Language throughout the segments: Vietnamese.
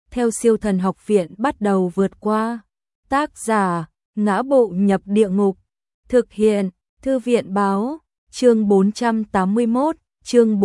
theo Siêu Thần Học Viện bắt đầu vượt qua. Tác giả: Ngã Bộ Nhập Địa Ngục. Thực hiện: Thư viện báo. Chương 481, chương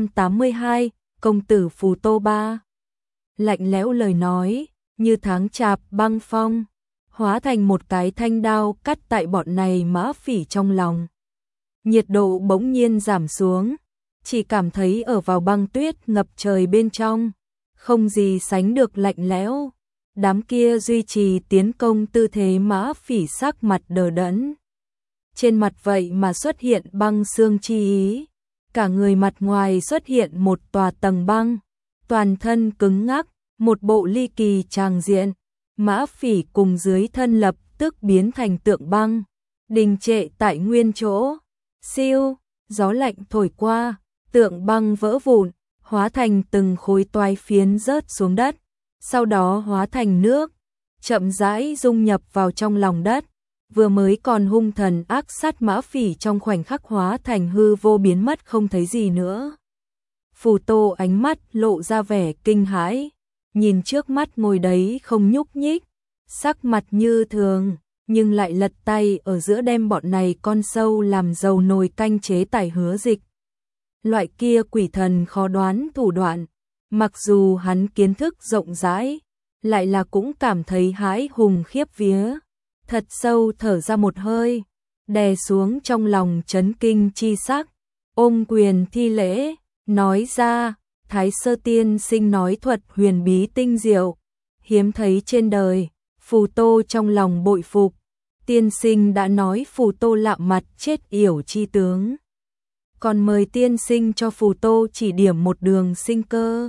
482, công tử Phù Tô Ba. Lạnh lẽo lời nói, như tháng chạp băng phong, hóa thành một cái thanh đao cắt tại bọn này mã phỉ trong lòng. Nhiệt độ bỗng nhiên giảm xuống, chỉ cảm thấy ở vào băng tuyết ngập trời bên trong, không gì sánh được lạnh lẽo. Đám kia duy trì tiến công tư thế mã phỉ sắc mặt đờ đẫn. Trên mặt vậy mà xuất hiện băng xương chi ý, cả người mặt ngoài xuất hiện một tòa tầng băng, toàn thân cứng ngắc, một bộ ly kỳ tràng diện. Mã phỉ cùng dưới thân lập tức biến thành tượng băng, đình trệ tại nguyên chỗ. Siêu, gió lạnh thổi qua, tượng băng vỡ vụn, hóa thành từng khối toái phiến rớt xuống đất, sau đó hóa thành nước, chậm rãi dung nhập vào trong lòng đất. Vừa mới còn hung thần ác sát mã phỉ trong khoảnh khắc hóa thành hư vô biến mất không thấy gì nữa. Phù Tô ánh mắt lộ ra vẻ kinh hãi, nhìn trước mắt ngồi đấy không nhúc nhích, sắc mặt như thường, nhưng lại lật tay ở giữa đem bọn này con sâu làm dầu nồi canh chế tài Hứa Dịch. Loại kia quỷ thần khó đoán thủ đoạn, mặc dù hắn kiến thức rộng rãi, lại là cũng cảm thấy hãi hùng khiếp vía. Thật sâu thở ra một hơi, đè xuống trong lòng chấn kinh chi sắc, ôm quyền thi lễ, nói ra: Thái Sơ tiên sinh nói thuật huyền bí tinh diệu, hiếm thấy trên đời. Phù Tô trong lòng bội phục, tiên sinh đã nói Phù Tô lạm mặt chết yểu chi tướng, còn mời tiên sinh cho Phù Tô chỉ điểm một đường sinh cơ.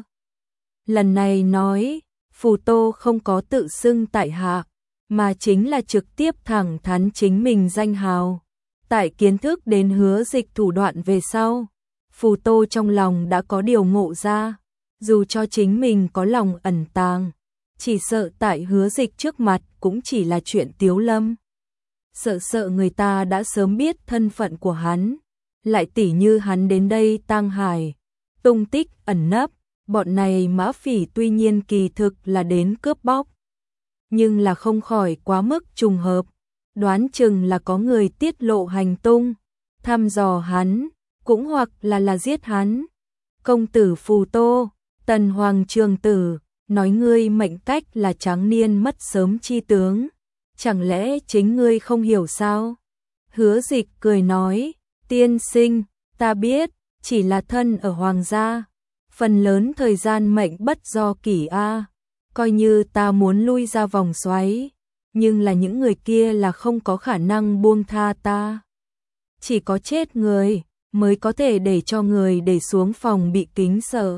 Lần này nói, Phù Tô không có tự xưng tại hạ, mà chính là trực tiếp thẳng thắn chính mình danh hào. Tại kiến thức đến Hứa Dịch thủ đoạn về sau, Phù Tô trong lòng đã có điều ngộ ra, dù cho chính mình có lòng ẩn tàng, chỉ sợ tại Hứa Dịch trước mặt cũng chỉ là chuyện tiếu lâm. Sợ người ta đã sớm biết thân phận của hắn, lại tỉ như hắn đến đây Tang Hải, tung tích ẩn nấp, bọn này mã phỉ tuy nhiên kỳ thực là đến cướp bóc, nhưng là không khỏi quá mức trùng hợp, đoán chừng là có người tiết lộ hành tung, thăm dò hắn, cũng hoặc là giết hắn. Công tử Phù Tô, Tần Hoàng Trường Tử, nói ngươi mệnh cách là tráng niên mất sớm chi tướng, chẳng lẽ chính ngươi không hiểu sao? Hứa Dịch cười nói: Tiên sinh, ta biết, chỉ là thân ở hoàng gia, phần lớn thời gian mệnh bất do kỷ a. Coi như ta muốn lui ra vòng xoáy, nhưng là những người kia là không có khả năng buông tha ta. Chỉ có chết người mới có thể để cho người để xuống phòng bị kính sợ.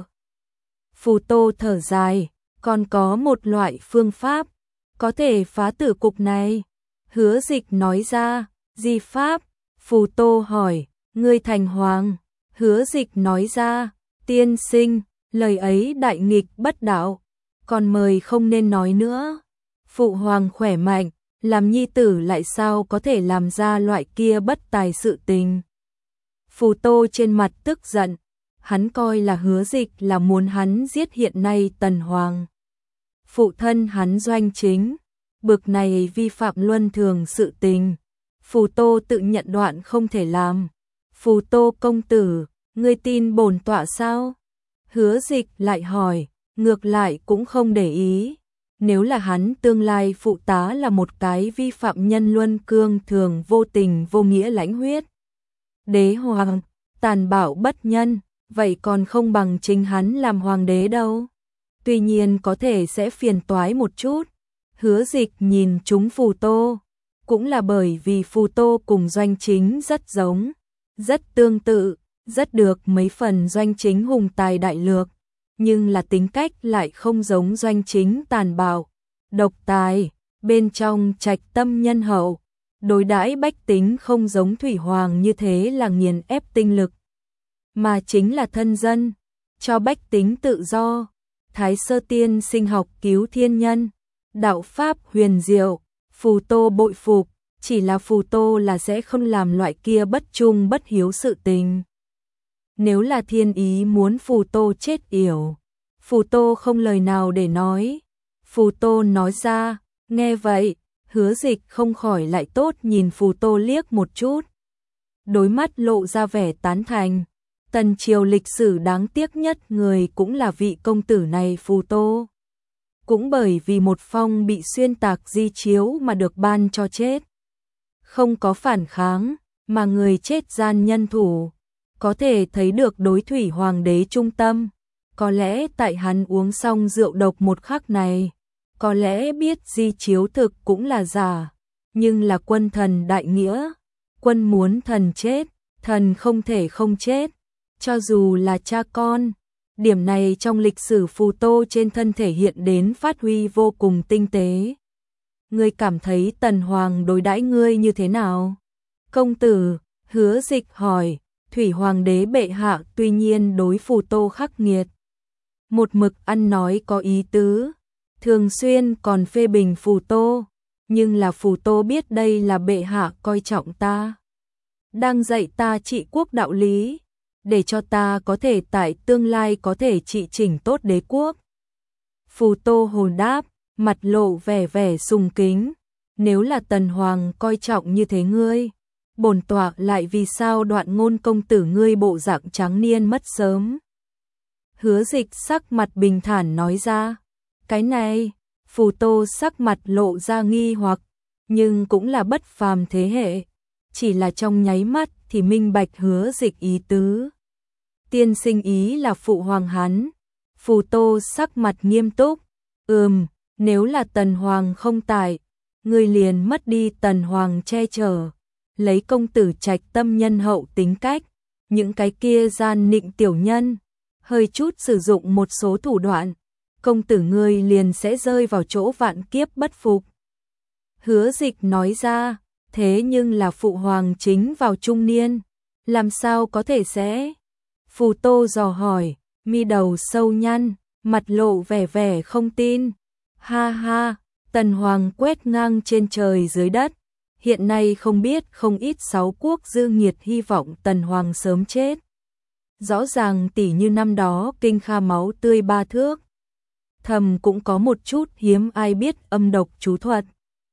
Phù Tô thở dài, còn có một loại phương pháp có thể phá tử cục này. Hứa Dịch nói ra: Di pháp? Phù Tô hỏi: Ngươi thành hoàng? Hứa Dịch nói ra: Tiên sinh, lời ấy đại nghịch bất đạo, còn mời không nên nói nữa. Phụ hoàng khỏe mạnh, làm nhi tử lại sao có thể làm ra loại kia bất tài sự tình. Phù Tô trên mặt tức giận, hắn coi là Hứa Dịch là muốn hắn giết hiện nay Tần Hoàng, phụ thân hắn Doanh Chính, bực này vi phạm luân thường sự tình, Phù Tô tự nhận đoạn không thể làm. Phù Tô công tử, ngươi tin bổn tọa sao? Hứa Dịch lại hỏi, ngược lại cũng không để ý. Nếu là hắn tương lai phụ tá là một cái vi phạm nhân luân cương thường vô tình vô nghĩa lãnh huyết đế hoàng, tàn bạo bất nhân, vậy còn không bằng chính hắn làm hoàng đế đâu. Tuy nhiên có thể sẽ phiền toái một chút. Hứa Dịch nhìn chúng Phù Tô, cũng là bởi vì Phù Tô cùng Doanh Chính rất giống, rất tương tự, rất được mấy phần Doanh Chính hùng tài đại lược, nhưng là tính cách lại không giống Doanh Chính tàn bạo, độc tài, bên trong trạch tâm nhân hậu, đối đãi bách tính không giống Thủy Hoàng như thế là nghiền ép tinh lực, mà chính là thân dân, cho bách tính tự do. Thái Sơ tiên sinh học cứu thiên nhân, đạo pháp huyền diệu, Phù Tô bội phục, chỉ là Phù Tô là sẽ không làm loại kia bất trung bất hiếu sự tình. Nếu là thiên ý muốn Phù Tô chết yểu, Phù Tô không lời nào để nói, Phù Tô nói ra. Nghe vậy, Hứa Dịch không khỏi lại tốt nhìn Phù Tô liếc một chút. Đôi mắt lộ ra vẻ tán thành. Tần triều lịch sử đáng tiếc nhất người cũng là vị công tử này Phù Tô. Cũng bởi vì một phong bị xuyên tạc di chiếu mà được ban cho chết. Không có phản kháng, mà người chết gian nhân thủ. Có thể thấy được đối thủy hoàng đế trung tâm. Có lẽ tại hắn uống xong rượu độc một khắc này, có lẽ biết di chiếu thực cũng là giả, nhưng là quân thần đại nghĩa. Quân muốn thần chết, thần không thể không chết, cho dù là cha con. Điểm này trong lịch sử Phù Tô trên thân thể hiện đến phát huy vô cùng tinh tế. Ngươi cảm thấy Tần Hoàng đối đãi ngươi như thế nào? Công tử, Hứa Dịch hỏi. Thủy Hoàng đế bệ hạ tuy nhiên đối Phù Tô khắc nghiệt, một mực ăn nói có ý tứ, thường xuyên còn phê bình Phù Tô, nhưng là Phù Tô biết đây là bệ hạ coi trọng ta, đang dạy ta trị quốc đạo lý, để cho ta có thể tại tương lai có thể trị chỉnh tốt đế quốc. Phù Tô hồn đáp, mặt lộ vẻ vẻ sùng kính. Nếu là Tần Hoàng coi trọng như thế ngươi, bổn tọa lại vì sao Đoạn Ngôn công tử ngươi bộ dạng trắng niên mất sớm? Hứa Dịch sắc mặt bình thản nói ra. Cái này, Phù Tô sắc mặt lộ ra nghi hoặc, nhưng cũng là bất phàm thế hệ, chỉ là trong nháy mắt thì minh bạch Hứa Dịch ý tứ. Tiên sinh ý là phụ hoàng hắn. Phù Tô sắc mặt nghiêm túc. Nếu là Tần Hoàng không tại, ngươi liền mất đi Tần Hoàng che chở. Lấy công tử trạch tâm nhân hậu tính cách, những cái kia gian nịnh tiểu nhân, hơi chút sử dụng một số thủ đoạn, công tử ngươi liền sẽ rơi vào chỗ vạn kiếp bất phục. Hứa Dịch nói ra, thế nhưng là phụ hoàng chính vào trung niên, làm sao có thể sẽ? Phù Tô dò hỏi, mi đầu sâu nhăn, mặt lộ vẻ vẻ không tin. Ha ha, Tần Hoàng quét ngang trên trời dưới đất. Hiện nay không biết không ít 6 quốc dư nghiệt hy vọng Tần Hoàng sớm chết. Rõ ràng tỷ như năm đó kinh kha máu tươi 3 thước. Thầm cũng có một chút hiếm ai biết âm độc chú thuật.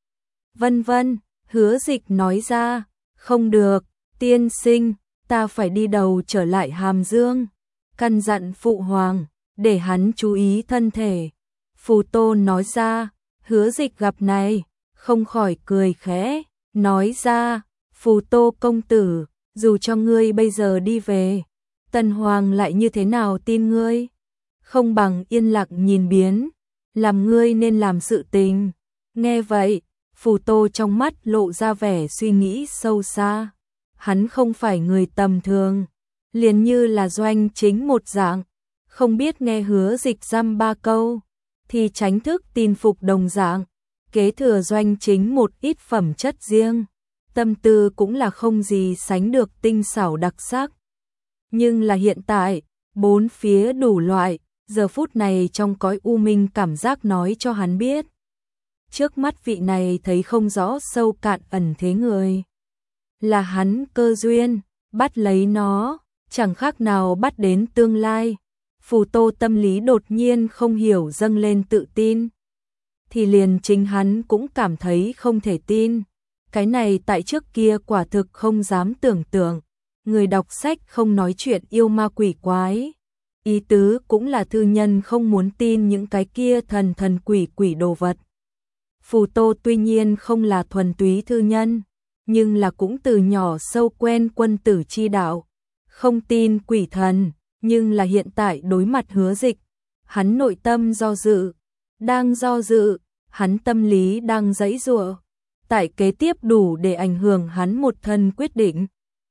Vân vân, Hứa Dịch nói ra, không được, tiên sinh, ta phải đi đầu trở lại Hàm Dương. Căn dặn phụ hoàng, để hắn chú ý thân thể. Phù Tô nói ra, Hứa Dịch gặp này, không khỏi cười khẽ. Nói ra, Phù Tô công tử, dù cho ngươi bây giờ đi về, Tần Hoàng lại như thế nào tin ngươi? Không bằng yên lặng nhìn biến, làm ngươi nên làm sự tình. Nghe vậy, Phù Tô trong mắt lộ ra vẻ suy nghĩ sâu xa. Hắn không phải người tầm thường, liền như là Doanh Chính một dạng, không biết nghe Hứa Dịch dăm 3 câu, thì tránh thức tin phục đồng dạng. Kế thừa Doanh Chính một ít phẩm chất riêng, tâm tư cũng là không gì sánh được tinh xảo đặc sắc. Nhưng là hiện tại, bốn phía đủ loại, giờ phút này trong cõi u minh cảm giác nói cho hắn biết. Trước mắt vị này thấy không rõ sâu cạn ẩn thế người. Là hắn cơ duyên, bắt lấy nó, chẳng khác nào bắt đến tương lai. Phù Tô tâm lý đột nhiên không hiểu dâng lên tự tin. Thì liền chính hắn cũng cảm thấy không thể tin. Cái này tại trước kia quả thực không dám tưởng tượng. Người đọc sách không nói chuyện yêu ma quỷ quái. Ý tứ cũng là thư nhân không muốn tin những cái kia thần thần quỷ quỷ đồ vật. Phù Tô tuy nhiên không là thuần túy thư nhân, nhưng là cũng từ nhỏ sâu quen quân tử chi đạo. Không tin quỷ thần, nhưng là hiện tại đối mặt Hứa Dịch, hắn nội tâm do dự. Đang do dự, hắn tâm lý đang giãy giụa, tại kế tiếp đủ để ảnh hưởng hắn một thân quyết định.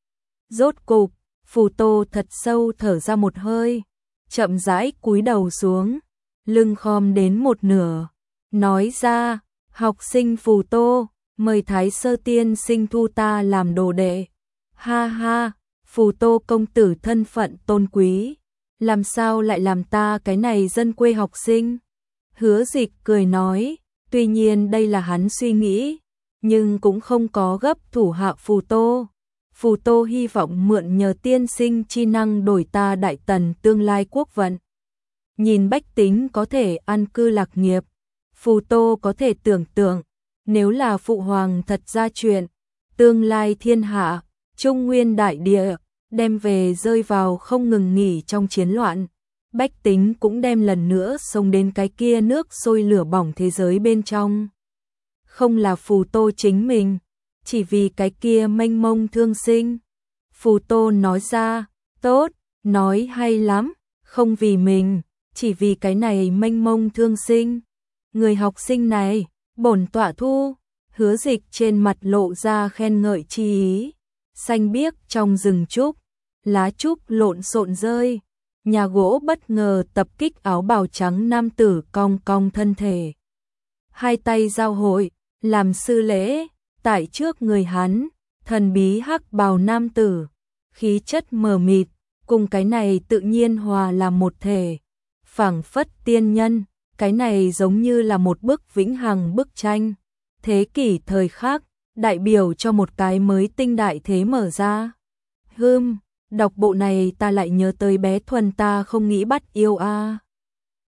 Rốt cục, Phù Tô thật sâu thở ra một hơi, chậm rãi cúi đầu xuống, lưng khom đến một nửa, nói ra, học sinh Phù Tô, mời Thái Sơ tiên sinh thu ta làm đồ đệ. Ha ha, Phù Tô công tử thân phận tôn quý, làm sao lại làm ta cái này dân quê học sinh? Hứa Dịch cười nói, tuy nhiên đây là hắn suy nghĩ, nhưng cũng không có gấp thủ hạ Phù Tô. Phù Tô hy vọng mượn nhờ tiên sinh chi năng đổi ta Đại Tần tương lai quốc vận. Nhìn bách tính có thể an cư lạc nghiệp, Phù Tô có thể tưởng tượng, nếu là phụ hoàng thật ra chuyện, tương lai thiên hạ, Trung Nguyên đại địa, đem về rơi vào không ngừng nghỉ trong chiến loạn. Bách tính cũng đem lần nữa xông đến cái kia nước sôi lửa bỏng thế giới bên trong. Không là Phù Tô chính mình, chỉ vì cái kia mênh mông thương sinh. Phù Tô nói ra, tốt, nói hay lắm, không vì mình, chỉ vì cái này mênh mông thương sinh. Người học sinh này, bổn tọa thu. Hứa Dịch trên mặt lộ ra khen ngợi chi ý. Xanh biếc trong rừng trúc, lá trúc lộn xộn rơi. Nhà gỗ bất ngờ tập kích áo bào trắng nam tử cong cong thân thể. Hai tay giao hội, làm sư lễ, tại trước người hắn, thần bí hắc bào nam tử, khí chất mờ mịt, cùng cái này tự nhiên hòa làm một thể. Phảng phất tiên nhân, cái này giống như là một bức vĩnh hằng bức tranh. Thế kỷ thời khắc, đại biểu cho một cái mới tinh đại thế mở ra. Đọc bộ này ta lại nhớ tới bé Thuần ta không nghĩ bắt yêu a.